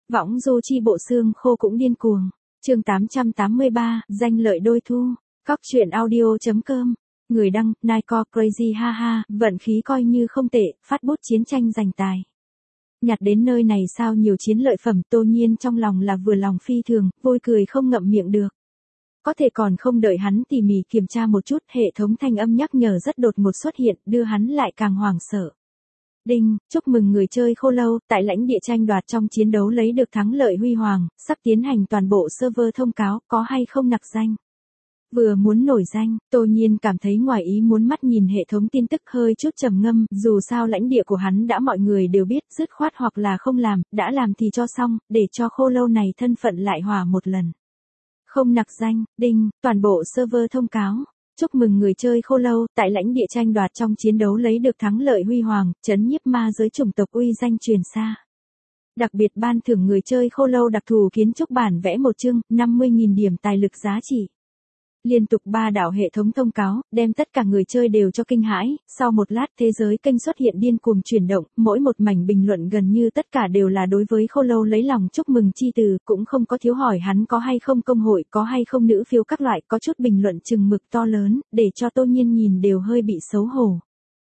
Võng du chi bộ xương khô cũng điên cuồng. Chương 883, danh lợi đôi thu. Cóc truyện audio.com. Người đăng, Nike Crazy ha ha, vận khí coi như không tệ, phát bút chiến tranh giành tài. Nhặt đến nơi này sao nhiều chiến lợi phẩm, Tô Nhiên trong lòng là vừa lòng phi thường, vui cười không ngậm miệng được. Có thể còn không đợi hắn tỉ mỉ kiểm tra một chút, hệ thống thanh âm nhắc nhở rất đột ngột xuất hiện, đưa hắn lại càng hoảng sợ. Đinh, chúc mừng người chơi khô lâu, tại lãnh địa tranh đoạt trong chiến đấu lấy được thắng lợi huy hoàng, sắp tiến hành toàn bộ server thông cáo, có hay không nặc danh. Vừa muốn nổi danh, Tô Nhiên cảm thấy ngoài ý muốn, mắt nhìn hệ thống tin tức hơi chút trầm ngâm, dù sao lãnh địa của hắn đã mọi người đều biết, dứt khoát hoặc là không làm, đã làm thì cho xong, để cho khô lâu này thân phận lại hòa một lần. Không nặc danh, đinh, toàn bộ server thông cáo. Chúc mừng người chơi khô lâu, tại lãnh địa tranh đoạt trong chiến đấu lấy được thắng lợi huy hoàng, trấn nhiếp ma giới chủng tộc uy danh truyền xa. Đặc biệt ban thưởng người chơi khô lâu đặc thù kiến trúc bản vẽ một chương, 50.000 điểm tài lực giá trị. Liên tục 3 đạo hệ thống thông cáo, đem tất cả người chơi đều cho kinh hãi, sau một lát thế giới kênh xuất hiện điên cuồng chuyển động, mỗi một mảnh bình luận gần như tất cả đều là đối với khô lâu lấy lòng chúc mừng chi từ, cũng không có thiếu hỏi hắn có hay không công hội, có hay không nữ phiếu các loại, có chút bình luận chừng mực to lớn, để cho Tô Nhiên nhìn đều hơi bị xấu hổ.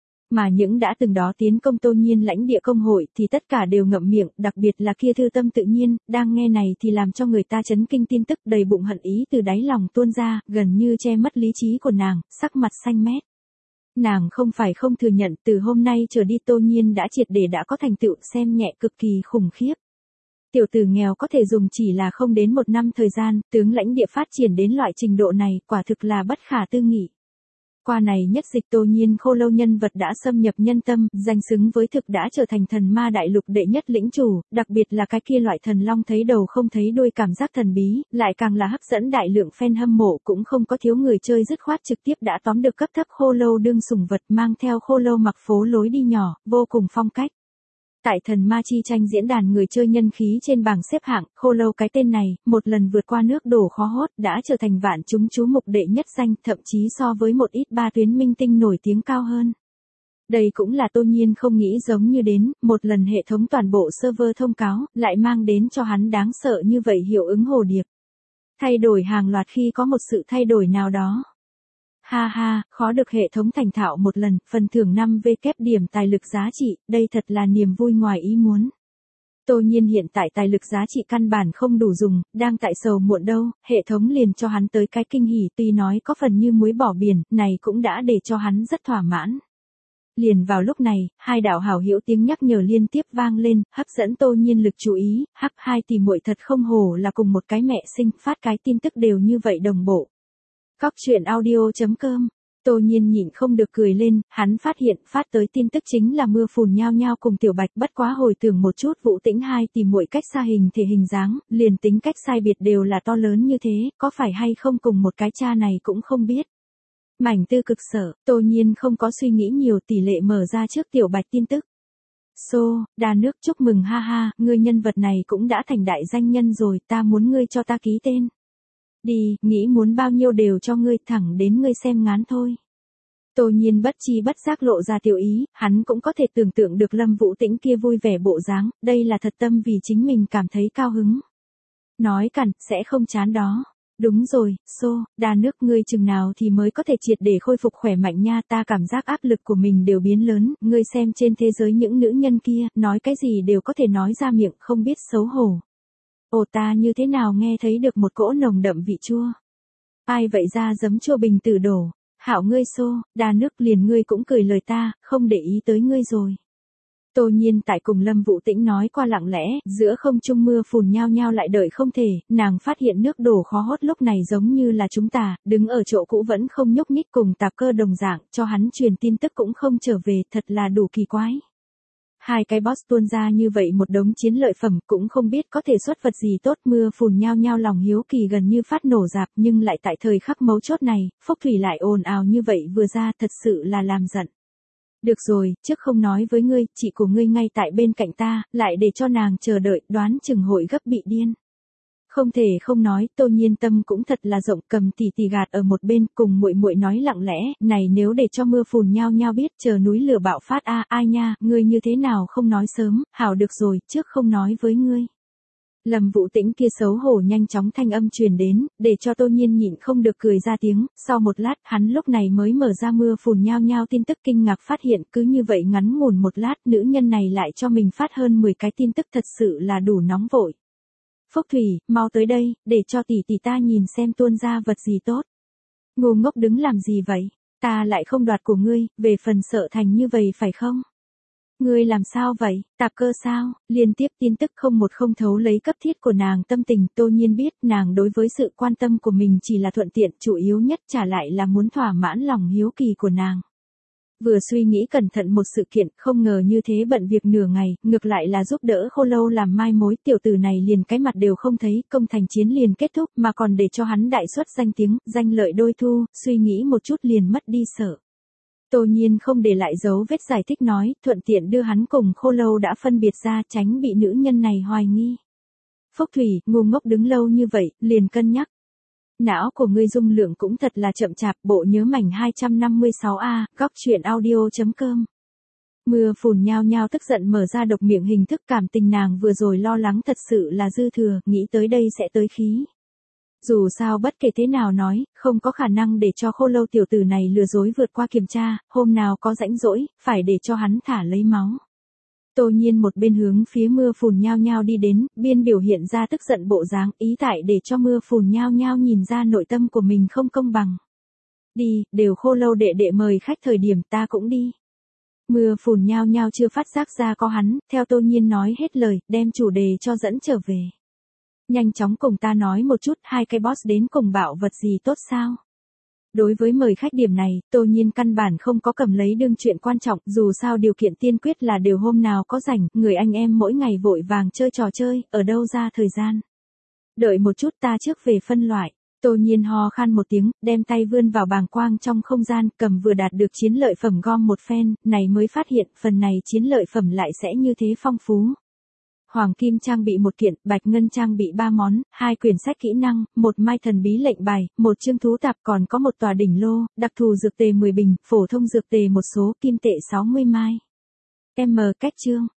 Mà những đã từng đó tiến công Tô Nhiên lãnh địa công hội thì tất cả đều ngậm miệng, đặc biệt là kia Thư Tâm tự nhiên, đang nghe này thì làm cho người ta chấn kinh tin tức, đầy bụng hận ý từ đáy lòng tuôn ra, gần như che mất lý trí của nàng, sắc mặt xanh mét. Nàng không phải không thừa nhận, từ hôm nay trở đi Tô Nhiên đã triệt để đã có thành tựu, xem nhẹ cực kỳ khủng khiếp. Tiểu tử nghèo có thể dùng chỉ là không đến 1 năm thời gian, tướng lãnh địa phát triển đến loại trình độ này, quả thực là bất khả tư nghị. Qua này nhất dịch Tô Nhiên khô lâu nhân vật đã xâm nhập nhân tâm, danh xứng với thực đã trở thành thần ma đại lục đệ nhất lĩnh chủ, đặc biệt là cái kia loại thần long thấy đầu không thấy đuôi cảm giác thần bí, lại càng là hấp dẫn đại lượng fan hâm mộ, cũng không có thiếu người chơi dứt khoát trực tiếp đã tóm được cấp thấp khô lâu đương sủng vật, mang theo khô lâu mặc phố lối đi nhỏ, vô cùng phong cách. Tại thần ma chi tranh diễn đàn, người chơi nhân khí trên bảng xếp hạng, khô lâu cái tên này, một lần vượt qua nước đổ khó hốt, đã trở thành vạn chúng chú mục đệ nhất danh, thậm chí so với một ít 3 tuyến minh tinh nổi tiếng cao hơn. Đây cũng là Tô Nhiên không nghĩ giống như đến, một lần hệ thống toàn bộ server thông cáo, lại mang đến cho hắn đáng sợ như vậy hiệu ứng hồ điệp. Thay đổi hàng loạt khi có một sự thay đổi nào đó. Ha ha, khó được hệ thống thành thạo một lần, phần thưởng 5V kép điểm tài lực giá trị, đây thật là niềm vui ngoài ý muốn. Tô Nhiên hiện tại tài lực giá trị căn bản không đủ dùng, đang tại sầu muộn đâu, hệ thống liền cho hắn tới cái kinh hỉ, tuy nói có phần như muối bỏ biển, này cũng đã để cho hắn rất thỏa mãn. Liền vào lúc này, 2 đạo hảo hữu tiếng nhắc nhở liên tiếp vang lên, hấp dẫn Tô Nhiên lực chú ý, hắc 2 tỷ muội thật không hổ là cùng một cái mẹ sinh, phát cái tin tức đều như vậy đồng bộ. Cóc truyện audio.com. Tô Nhiên nhịn không được cười lên, hắn phát hiện phát tới tin tức chính là Mưa Phùn nhao nhao cùng Tiểu Bạch, bất quá hồi tưởng một chút Vũ Tĩnh 2 tỷ muội cách xa hình thể hình dáng, liền tính cách sai biệt đều là to lớn như thế, có phải hay không cùng một cái cha này cũng không biết. Mảnh tư cực sở, Tô Nhiên không có suy nghĩ nhiều, tỷ lệ mở ra trước Tiểu Bạch tin tức. Đa nước chúc mừng ha ha, ngươi nhân vật này cũng đã thành đại danh nhân rồi, ta muốn ngươi cho ta ký tên. Đi, nghĩ muốn bao nhiêu đều cho ngươi, thẳng đến ngươi xem ngán thôi. Tô Nhiên bất chi bất giác lộ ra tiểu ý, hắn cũng có thể tưởng tượng được Lâm Vũ Tĩnh kia vui vẻ bộ dáng, đây là thật tâm vì chính mình cảm thấy cao hứng. Nói cằn, sẽ không chán đó. Đúng rồi, Đa nước ngươi chừng nào thì mới có thể triệt để khôi phục khỏe mạnh nha, ta cảm giác áp lực của mình đều biến lớn, ngươi xem trên thế giới những nữ nhân kia, nói cái gì đều có thể nói ra miệng, không biết xấu hổ. Ồ, ta như thế nào nghe thấy được một cỗ nồng đậm vị chua. Ai vậy ra giấm chua bình tử đổ. Hảo ngươi Đa nước liền ngươi cũng cười lời ta, không để ý tới ngươi rồi. Tô Nhiên tại cùng Lâm Vũ Tĩnh nói qua lặng lẽ, giữa không trung Mưa Phùn nhao nhao lại đợi không thể, nàng phát hiện nước đổ khó hốt lúc này giống như là chúng ta, đứng ở chỗ cũ vẫn không nhúc nhích, cùng tạp cơ đồng dạng, cho hắn truyền tin tức cũng không trở về, thật là đủ kỳ quái. 2 cái boss tuôn ra như vậy một đống chiến lợi phẩm, cũng không biết có thể xuất vật gì tốt. Mưa Phùn nhao nhao lòng hiếu kỳ gần như phát nổ rạp, nhưng lại tại thời khắc mấu chốt này, Phúc Thủy lại ồn ào như vậy vừa ra, thật sự là làm giận. Được rồi, trước không nói với ngươi, chị của ngươi ngay tại bên cạnh ta, lại để cho nàng chờ đợi, đoán chừng hội gấp bị điên. Không thể không nói, Tô Nhiên tâm cũng thật là rộng, cầm tỉ tỉ gạt ở một bên, cùng muội muội nói lặng lẽ, này nếu để cho Mưa Phùn nhao nhao biết, chờ núi lửa bạo phát ai nha, ngươi như thế nào không nói sớm, hảo được rồi, trước không nói với ngươi. Lâm Vũ Tĩnh kia xấu hổ nhanh chóng thanh âm truyền đến, để cho Tô Nhiên nhịn không được cười ra tiếng, sau một lát hắn lúc này mới mở ra mưa phùn nhao nhao tin tức kinh ngạc phát hiện cứ như vậy ngắn ngủn một lát nữ nhân này lại cho mình phát hơn 10 cái tin tức thật sự là đủ nóng vội. Phúc Thủy, mau tới đây, để cho tỷ tỷ ta nhìn xem tuôn ra vật gì tốt. Ngu ngốc đứng làm gì vậy, ta lại không đoạt của ngươi, về phần sợ thành như vậy phải không? Ngươi làm sao vậy, tạp cơ sao? Liên tiếp tin tức không một không thấu lấy cấp thiết của nàng tâm tình. Tô Nhiên biết nàng đối với sự quan tâm của mình chỉ là thuận tiện, chủ yếu nhất trả lại là muốn thỏa mãn lòng hiếu kỳ của nàng. Vừa suy nghĩ cẩn thận một sự kiện, không ngờ như thế bận việc nửa ngày, ngược lại là giúp đỡ Khô Lâu làm mai mối. Tiểu tử này liền cái mặt đều không thấy, công thành chiến liền kết thúc mà còn để cho hắn đại xuất danh tiếng, danh lợi đôi thu, suy nghĩ một chút liền mất đi sợ. Tô Nhiên không để lại dấu vết giải thích nói, thuận tiện đưa hắn cùng Khô Lâu đã phân biệt ra, tránh bị nữ nhân này hoài nghi. Phúc Thủy, ngu ngốc đứng lâu như vậy, liền cân nhắc. Não của ngươi dung lượng cũng thật là chậm chạp, bộ nhớ mảnh 256A, góc truyện audio.com. Mưa phùn nhao nhao tức giận mở ra độc miệng hình thức, cảm tình nàng vừa rồi lo lắng thật sự là dư thừa, nghĩ tới đây sẽ tới khí. Dù sao bất kể thế nào nói, không có khả năng để cho Khô Lâu tiểu tử này lừa dối vượt qua kiểm tra, hôm nào có rãnh rỗi, phải để cho hắn thả lấy máu. Tô Nhiên một bên hướng phía mưa phùn nhao nhao đi đến, biên biểu hiện ra tức giận bộ dáng, ý tại để cho mưa phùn nhao nhao nhìn ra nội tâm của mình không công bằng. Đi, đều Khô Lâu đệ đệ mời khách thời điểm ta cũng đi. Mưa phùn nhao nhao chưa phát giác ra có hắn, theo Tô Nhiên nói hết lời, đem chủ đề cho dẫn trở về. Nhanh chóng cùng ta nói một chút, hai cái boss đến cùng bảo vật gì tốt sao? Đối với mời khách điểm này, Tô Nhiên căn bản không có cầm lấy đương chuyện quan trọng, dù sao điều kiện tiên quyết là đều hôm nào có rảnh, người anh em mỗi ngày vội vàng chơi trò chơi, ở đâu ra thời gian. Đợi một chút ta trước về phân loại. Tô Nhiên ho khan một tiếng, đem tay vươn vào bàng quang trong không gian, cầm vừa đạt được chiến lợi phẩm gom một phen, này mới phát hiện phần này chiến lợi phẩm lại sẽ như thế phong phú. Hoàng kim trang bị một kiện, bạch ngân trang bị 3 món, 2 quyển sách kỹ năng, 1 mai thần bí lệnh bài, 1 chương thú tạp, còn có một tòa đỉnh lô, đặc thù dược tề 10 bình, phổ thông dược tề một số, kim tệ 60 mai. M cách chương.